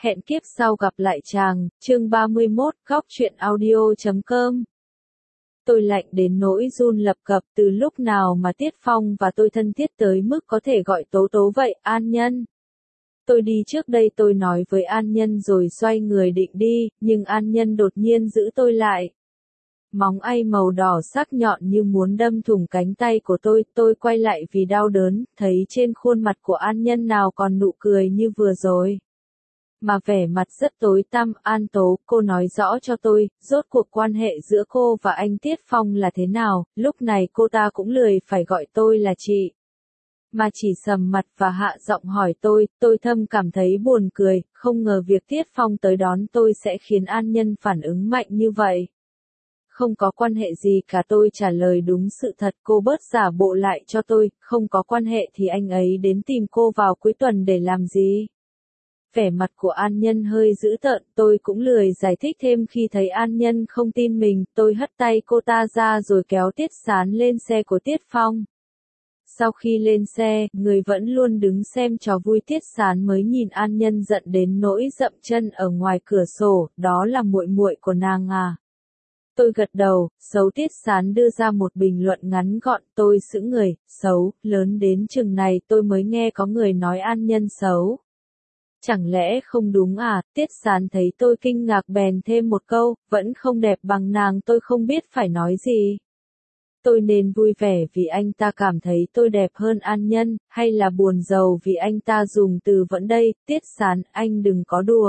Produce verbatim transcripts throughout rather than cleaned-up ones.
Hẹn kiếp sau gặp lại chàng, chương ba mươi mốt, góc truyện audio chấm com. Tôi lạnh đến nỗi run lập cập, từ lúc nào mà Tiết Phong và tôi thân thiết tới mức có thể gọi Tố Tố vậy, An Nhân. Tôi đi trước đây, tôi nói với An Nhân rồi xoay người định đi, nhưng An Nhân đột nhiên giữ tôi lại. Móng tay màu đỏ sắc nhọn như muốn đâm thủng cánh tay của tôi, tôi quay lại vì đau đớn, thấy trên khuôn mặt của An Nhân nào còn nụ cười như vừa rồi. Mà vẻ mặt rất tối tăm. An Tố, cô nói rõ cho tôi, rốt cuộc quan hệ giữa cô và anh Tiết Phong là thế nào. Lúc này cô ta cũng lười phải gọi tôi là chị, mà chỉ sầm mặt và hạ giọng hỏi tôi. Tôi thầm cảm thấy buồn cười, không ngờ việc Tiết Phong tới đón tôi sẽ khiến An Nhân phản ứng mạnh như vậy. Không có quan hệ gì cả, tôi trả lời đúng sự thật. Cô bớt giả bộ lại cho tôi, không có quan hệ thì anh ấy đến tìm cô vào cuối tuần để làm gì? Vẻ mặt của An Nhân hơi dữ tợn, tôi cũng lười giải thích thêm khi thấy An Nhân không tin mình, tôi hất tay cô ta ra rồi kéo Tiết Sán lên xe của Tiết Phong. Sau khi lên xe, người vẫn luôn đứng xem trò vui Tiết Sán mới nhìn An Nhân giận đến nỗi dậm chân ở ngoài cửa sổ, đó là muội muội của nàng à? Tôi gật đầu, xấu. Tiết Sán đưa ra một bình luận ngắn gọn, tôi sững người, xấu, lớn đến chừng này tôi mới nghe có người nói An Nhân xấu. Chẳng lẽ không đúng à? Tiết Sán thấy tôi kinh ngạc bèn thêm một câu, vẫn không đẹp bằng nàng. Tôi không biết phải nói gì. Tôi nên vui vẻ vì anh ta cảm thấy tôi đẹp hơn An Nhân, hay là buồn rầu vì anh ta dùng từ vẫn đây? Tiết Sán, anh đừng có đùa.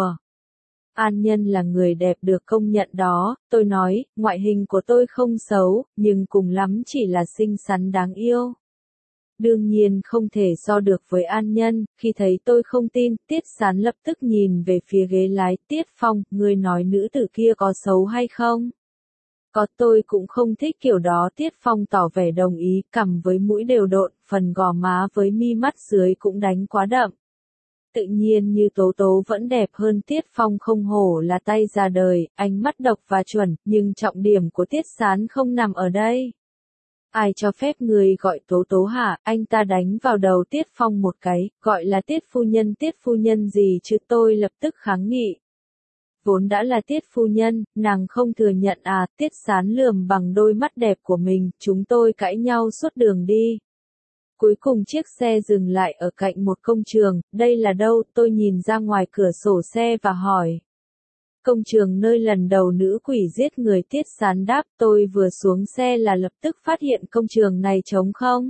An Nhân là người đẹp được công nhận đó. Tôi nói, ngoại hình của tôi không xấu, nhưng cùng lắm chỉ là xinh xắn đáng yêu. Đương nhiên không thể so được với An Nhân. Khi thấy tôi không tin, Tiết Sán lập tức nhìn về phía ghế lái. Tiết Phong, ngươi nói nữ tử kia có xấu hay không? Có, tôi cũng không thích kiểu đó. Tiết Phong tỏ vẻ đồng ý, cằm với mũi đều độn, phần gò má với mi mắt dưới cũng đánh quá đậm. Tự nhiên như Tố Tố vẫn đẹp hơn Tiết Phong, không hổ là tay ra đời, ánh mắt độc và chuẩn, nhưng trọng điểm của Tiết Sán không nằm ở đây. Ai cho phép người gọi Tố Tố hả? Anh ta đánh vào đầu Tiết Phong một cái, gọi là Tiết phu nhân. Tiết phu nhân gì chứ? Tôi lập tức kháng nghị. Vốn đã là Tiết phu nhân, nàng không thừa nhận à? Tiết Sán lườm bằng đôi mắt đẹp của mình. Chúng tôi cãi nhau suốt đường đi. Cuối cùng chiếc xe dừng lại ở cạnh một công trường. Đây là đâu? Tôi nhìn ra ngoài cửa sổ xe và hỏi. Công trường nơi lần đầu nữ quỷ giết người. Tiết Sán đáp. Tôi vừa xuống xe là lập tức phát hiện công trường này trống không.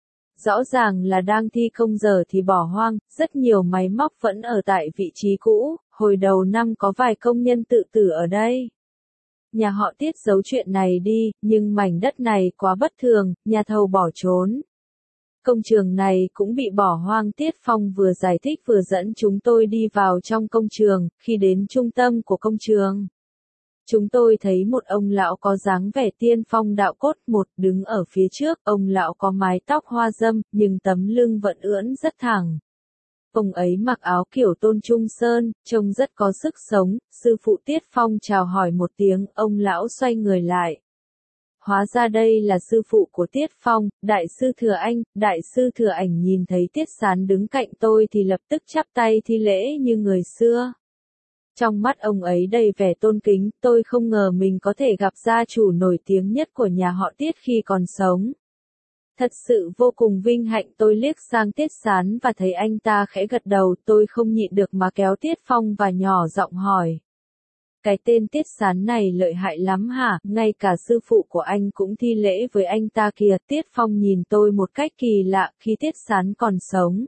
Rõ ràng là đang thi công, giờ thì bỏ hoang, rất nhiều máy móc vẫn ở tại vị trí cũ. Hồi đầu năm có vài công nhân tự tử ở đây. Nhà họ Tiết giấu chuyện này đi, nhưng mảnh đất này quá bất thường, nhà thầu bỏ trốn. Công trường này cũng bị bỏ hoang. Tiết Phong vừa giải thích vừa dẫn chúng tôi đi vào trong công trường. Khi đến trung tâm của công trường, chúng tôi thấy một ông lão có dáng vẻ tiên phong đạo cốt một đứng ở phía trước. Ông lão có mái tóc hoa râm, nhưng tấm lưng vẫn ưỡn rất thẳng. Ông ấy mặc áo kiểu Tôn Trung Sơn, trông rất có sức sống. Sư phụ Tiết Phong chào hỏi một tiếng, ông lão xoay người lại. Hóa ra đây là sư phụ của Tiết Phong, Đại sư Thừa Anh. Đại sư Thừa Ảnh nhìn thấy Tiết Sán đứng cạnh tôi thì lập tức chắp tay thi lễ như người xưa. Trong mắt ông ấy đầy vẻ tôn kính. Tôi không ngờ mình có thể gặp gia chủ nổi tiếng nhất của nhà họ Tiết khi còn sống. Thật sự vô cùng vinh hạnh. Tôi liếc sang Tiết Sán và thấy anh ta khẽ gật đầu. Tôi không nhịn được mà kéo Tiết Phong và nhỏ giọng hỏi. Cái tên Tiết Sán này lợi hại lắm hả? Ngay cả sư phụ của anh cũng thi lễ với anh ta kìa. Tiết Phong nhìn tôi một cách kỳ lạ. Khi Tiết Sán còn sống,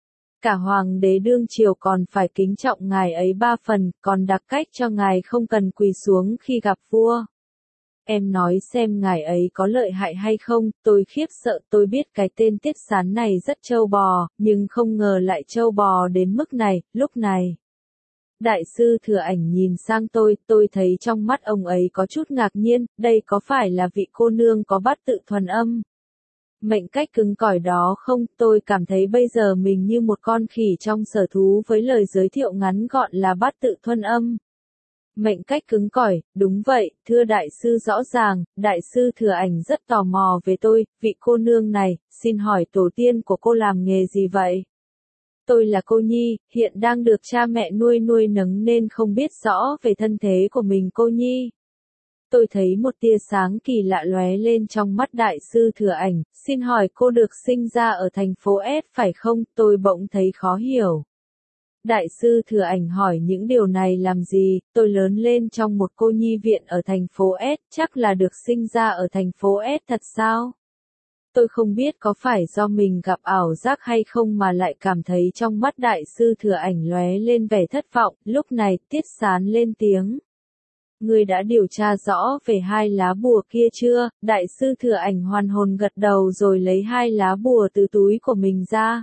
cả hoàng đế đương triều còn phải kính trọng ngài ấy ba phần, còn đặc cách cho ngài không cần quỳ xuống khi gặp vua. Em nói xem ngài ấy có lợi hại hay không? Tôi khiếp sợ. Tôi biết cái tên Tiết Sán này rất trâu bò, nhưng không ngờ lại trâu bò đến mức này. Lúc này, Đại sư Thừa Ảnh nhìn sang tôi, tôi thấy trong mắt ông ấy có chút ngạc nhiên. Đây có phải là vị cô nương có bát tự thuần âm? Mệnh cách cứng cỏi đó không? Tôi cảm thấy bây giờ mình như một con khỉ trong sở thú với lời giới thiệu ngắn gọn là bát tự thuần âm. Mệnh cách cứng cỏi, đúng vậy, thưa đại sư. Rõ ràng, đại sư Thừa Ảnh rất tò mò về tôi. Vị cô nương này, xin hỏi tổ tiên của cô làm nghề gì vậy? Tôi là cô Nhi, hiện đang được cha mẹ nuôi nuôi nấng nên không biết rõ về thân thế của mình cô Nhi. Tôi thấy một tia sáng kỳ lạ lóe lên trong mắt đại sư Thừa Ảnh, xin hỏi cô được sinh ra ở thành phố S phải không? Tôi bỗng thấy khó hiểu. Đại sư Thừa Ảnh hỏi những điều này làm gì, tôi lớn lên trong một cô nhi viện ở thành phố S, chắc là được sinh ra ở thành phố S thật sao? Tôi không biết có phải do mình gặp ảo giác hay không mà lại cảm thấy trong mắt đại sư Thừa Ảnh lóe lên vẻ thất vọng, lúc này Tiết Sán lên tiếng. Ngươi đã điều tra rõ về hai lá bùa kia chưa? Đại sư Thừa Ảnh hoàn hồn gật đầu rồi lấy hai lá bùa từ túi của mình ra.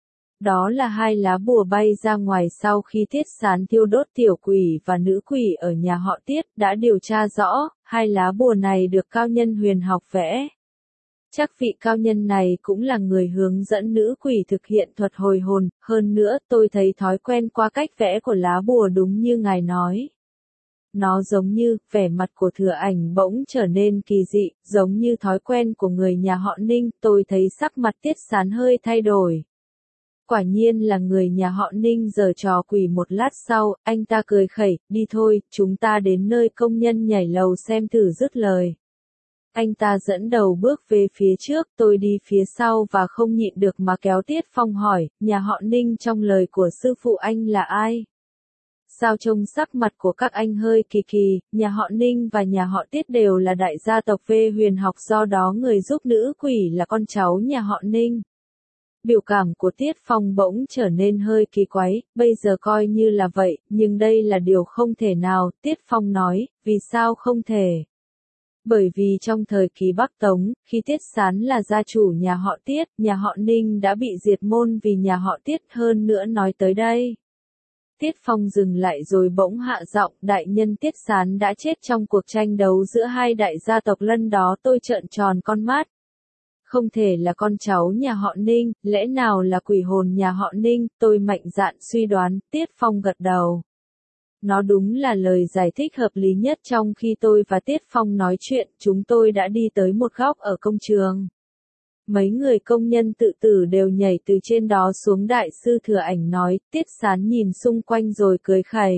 Đó là hai lá bùa bay ra ngoài sau khi Tiết Sán thiêu đốt tiểu quỷ và nữ quỷ ở nhà họ Tiết, đã điều tra rõ, hai lá bùa này được cao nhân huyền học vẽ. Chắc vị cao nhân này cũng là người hướng dẫn nữ quỷ thực hiện thuật hồi hồn, hơn nữa tôi thấy thói quen qua cách vẽ của lá bùa đúng như ngài nói. Nó giống như, vẻ mặt của Thừa Ảnh bỗng trở nên kỳ dị, giống như thói quen của người nhà họ Ninh, tôi thấy sắc mặt Tiết Sán hơi thay đổi. Quả nhiên là người nhà họ Ninh giở trò quỷ. Một lát sau, anh ta cười khẩy, đi thôi, chúng ta đến nơi công nhân nhảy lầu xem thử. Dứt lời. Anh ta dẫn đầu bước về phía trước, tôi đi phía sau và không nhịn được mà kéo Tiết Phong hỏi, nhà họ Ninh trong lời của sư phụ anh là ai? Sao trông sắc mặt của các anh hơi kỳ kỳ, nhà họ Ninh và nhà họ Tiết đều là đại gia tộc về huyền học, do đó người giúp nữ quỷ là con cháu nhà họ Ninh. Biểu cảm của Tiết Phong bỗng trở nên hơi kỳ quái, bây giờ coi như là vậy, nhưng đây là điều không thể nào, Tiết Phong nói, vì sao không thể? Bởi vì trong thời kỳ Bắc Tống, khi Tiết Sán là gia chủ nhà họ Tiết, nhà họ Ninh đã bị diệt môn vì nhà họ Tiết. Hơn nữa nói tới đây. Tiết Phong dừng lại rồi bỗng hạ giọng, đại nhân Tiết Sán đã chết trong cuộc tranh đấu giữa hai đại gia tộc lần đó. Tôi trợn tròn con mắt. Không thể là con cháu nhà họ Ninh, lẽ nào là quỷ hồn nhà họ Ninh, tôi mạnh dạn suy đoán. Tiết Phong gật đầu. Nó đúng là lời giải thích hợp lý nhất. Trong khi tôi và Tiết Phong nói chuyện, chúng tôi đã đi tới một góc ở công trường. Mấy người công nhân tự tử đều nhảy từ trên đó xuống. Đại sư Thừa Ảnh nói, Tiết Sán nhìn xung quanh rồi cười khẩy.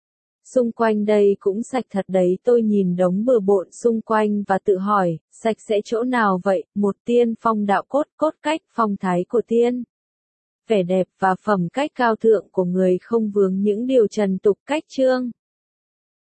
Xung quanh đây cũng sạch thật đấy. Tôi nhìn đống bừa bộn xung quanh và tự hỏi, sạch sẽ chỗ nào vậy? Một tiên phong đạo cốt, cốt cách, phong thái của tiên. Vẻ đẹp và phẩm cách cao thượng của người không vướng những điều trần tục, cách chương.